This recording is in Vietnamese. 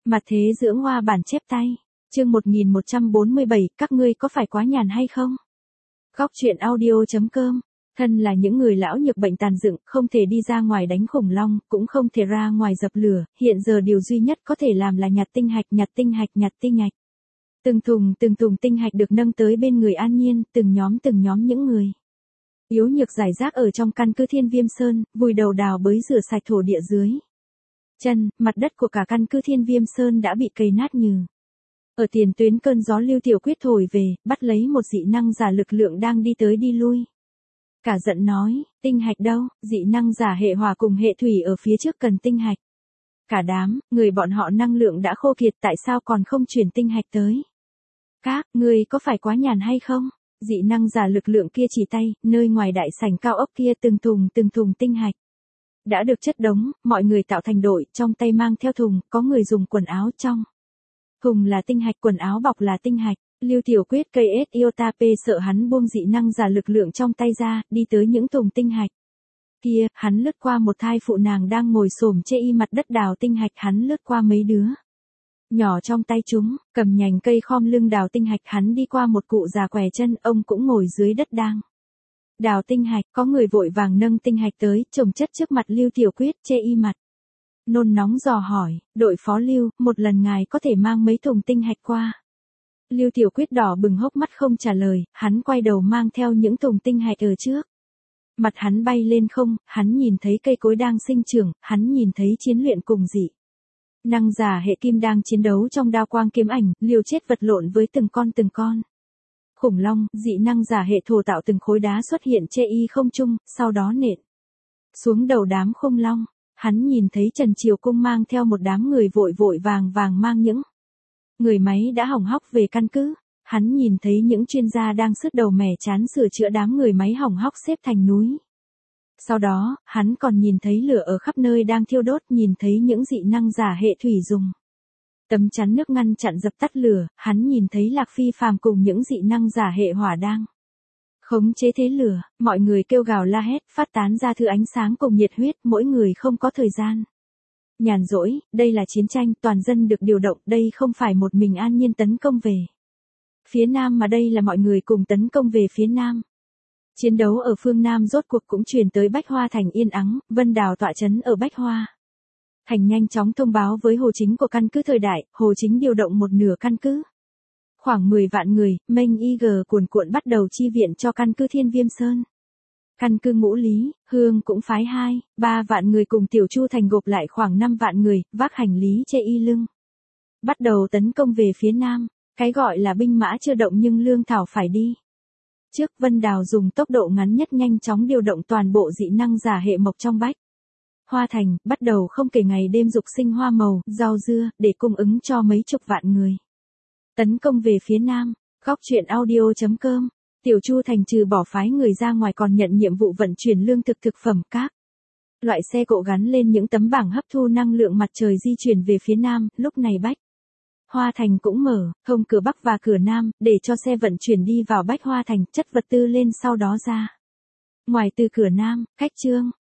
Mặt thế dưỡng hoa bản chép tay. Chương 1147, các ngươi có phải quá nhàn hay không? Góc truyện audio.com. Thân là những người lão nhược bệnh tàn dựng, không thể đi ra ngoài đánh khủng long, cũng không thể ra ngoài dập lửa, hiện giờ điều duy nhất có thể làm là nhặt tinh hạch. Từng thùng tinh hạch được nâng tới bên người An Nhiên, từng nhóm những người yếu nhược giải rác ở trong căn cứ Thiên Viêm Sơn, vùi đầu đào bới rửa sạch thổ địa dưới chân, mặt đất của cả căn cứ Thiên Viêm Sơn đã bị cày nát nhừ. Ở tiền tuyến cơn gió Lưu Tiểu Quyết thổi về, bắt lấy một dị năng giả lực lượng đang đi tới đi lui. Cả giận nói, tinh hạch đâu, dị năng giả hệ hỏa cùng hệ thủy ở phía trước cần tinh hạch. Cả đám, người bọn họ năng lượng đã khô kiệt, tại sao còn không chuyển tinh hạch tới? Các, ngươi có phải quá nhàn hay không? Dị năng giả lực lượng kia chỉ tay, nơi ngoài đại sảnh cao ốc kia từng thùng tinh hạch đã được chất đống, mọi người tạo thành đội, trong tay mang theo thùng, có người dùng quần áo trong thùng là tinh hạch, quần áo bọc là tinh hạch. Lưu Tiểu Quyết cây Iotap sợ hắn buông dị năng giả lực lượng trong tay ra, đi tới những thùng tinh hạch kia, hắn lướt qua một thai phụ nàng đang ngồi xổm chê y mặt đất đào tinh hạch, hắn lướt qua mấy đứa nhỏ trong tay chúng, cầm nhành cây khom lưng đào tinh hạch, hắn đi qua một cụ già què chân, ông cũng ngồi dưới đất đang đào tinh hạch, có người vội vàng nâng tinh hạch tới, chồng chất trước mặt Lưu Tiểu Quyết, chê y mặt nôn nóng dò hỏi, đội phó Lưu, một lần ngài có thể mang mấy thùng tinh hạch qua? Lưu Tiểu Quyết đỏ bừng hốc mắt không trả lời, hắn quay đầu mang theo những thùng tinh hạch ở trước. Mặt hắn bay lên không, hắn nhìn thấy cây cối đang sinh trưởng, hắn nhìn thấy chiến luyện cùng dị năng giả hệ kim đang chiến đấu trong đao quang kiếm ảnh, liều chết vật lộn với từng con khủng long, dị năng giả hệ thổ tạo từng khối đá xuất hiện che y không trung, sau đó nện xuống đầu đám khủng long. Hắn nhìn thấy Trần Triều Cung mang theo một đám người vội vàng mang những người máy đã hỏng hóc về căn cứ. Hắn nhìn thấy những chuyên gia đang sứt đầu mẻ chán sửa chữa đám người máy hỏng hóc xếp thành núi. Sau đó, hắn còn nhìn thấy lửa ở khắp nơi đang thiêu đốt, nhìn thấy những dị năng giả hệ thủy dùng tấm chắn nước ngăn chặn dập tắt lửa, hắn nhìn thấy Lạc Phi Phàm cùng những dị năng giả hệ hỏa đang khống chế thế lửa, mọi người kêu gào la hét, phát tán ra thứ ánh sáng cùng nhiệt huyết, mỗi người không có thời gian nhàn rỗi, đây là chiến tranh, toàn dân được điều động, đây không phải một mình An Nhiên tấn công về phía Nam mà đây là mọi người cùng tấn công về phía Nam. Chiến đấu ở phương Nam rốt cuộc cũng truyền tới Bách Hoa Thành yên ắng, Vân Đào tọa trấn ở Bách Hoa Thành nhanh chóng thông báo với Hồ Chính của căn cứ thời đại, Hồ Chính điều động một nửa căn cứ. Khoảng 10 vạn người, mênh IG cuồn cuộn bắt đầu chi viện cho căn cứ Thiên Viêm Sơn. Căn cứ Ngũ Lý, Hương cũng phái 2-3 vạn người cùng Tiểu Chu Thành gộp lại khoảng 5 vạn người, vác hành lý chê y lưng. Bắt đầu tấn công về phía Nam, cái gọi là binh mã chưa động nhưng lương thảo phải đi. Trước Vân Đào dùng tốc độ ngắn nhất nhanh chóng điều động toàn bộ dị năng giả hệ mộc trong Bách Hoa Thành, bắt đầu không kể ngày đêm dục sinh hoa màu, rau dưa, để cung ứng cho mấy chục vạn người. Tấn công về phía Nam, góc truyện audio.com. Tiểu Chu Thành trừ bỏ phái người ra ngoài còn nhận nhiệm vụ vận chuyển lương thực thực phẩm các loại xe cộ gắn lên những tấm bảng hấp thu năng lượng mặt trời di chuyển về phía Nam, lúc này Bách Hoa Thành cũng mở, thông cửa Bắc và cửa Nam, để cho xe vận chuyển đi vào Bách Hoa Thành, chất vật tư lên sau đó ra ngoài từ cửa Nam, cách Trương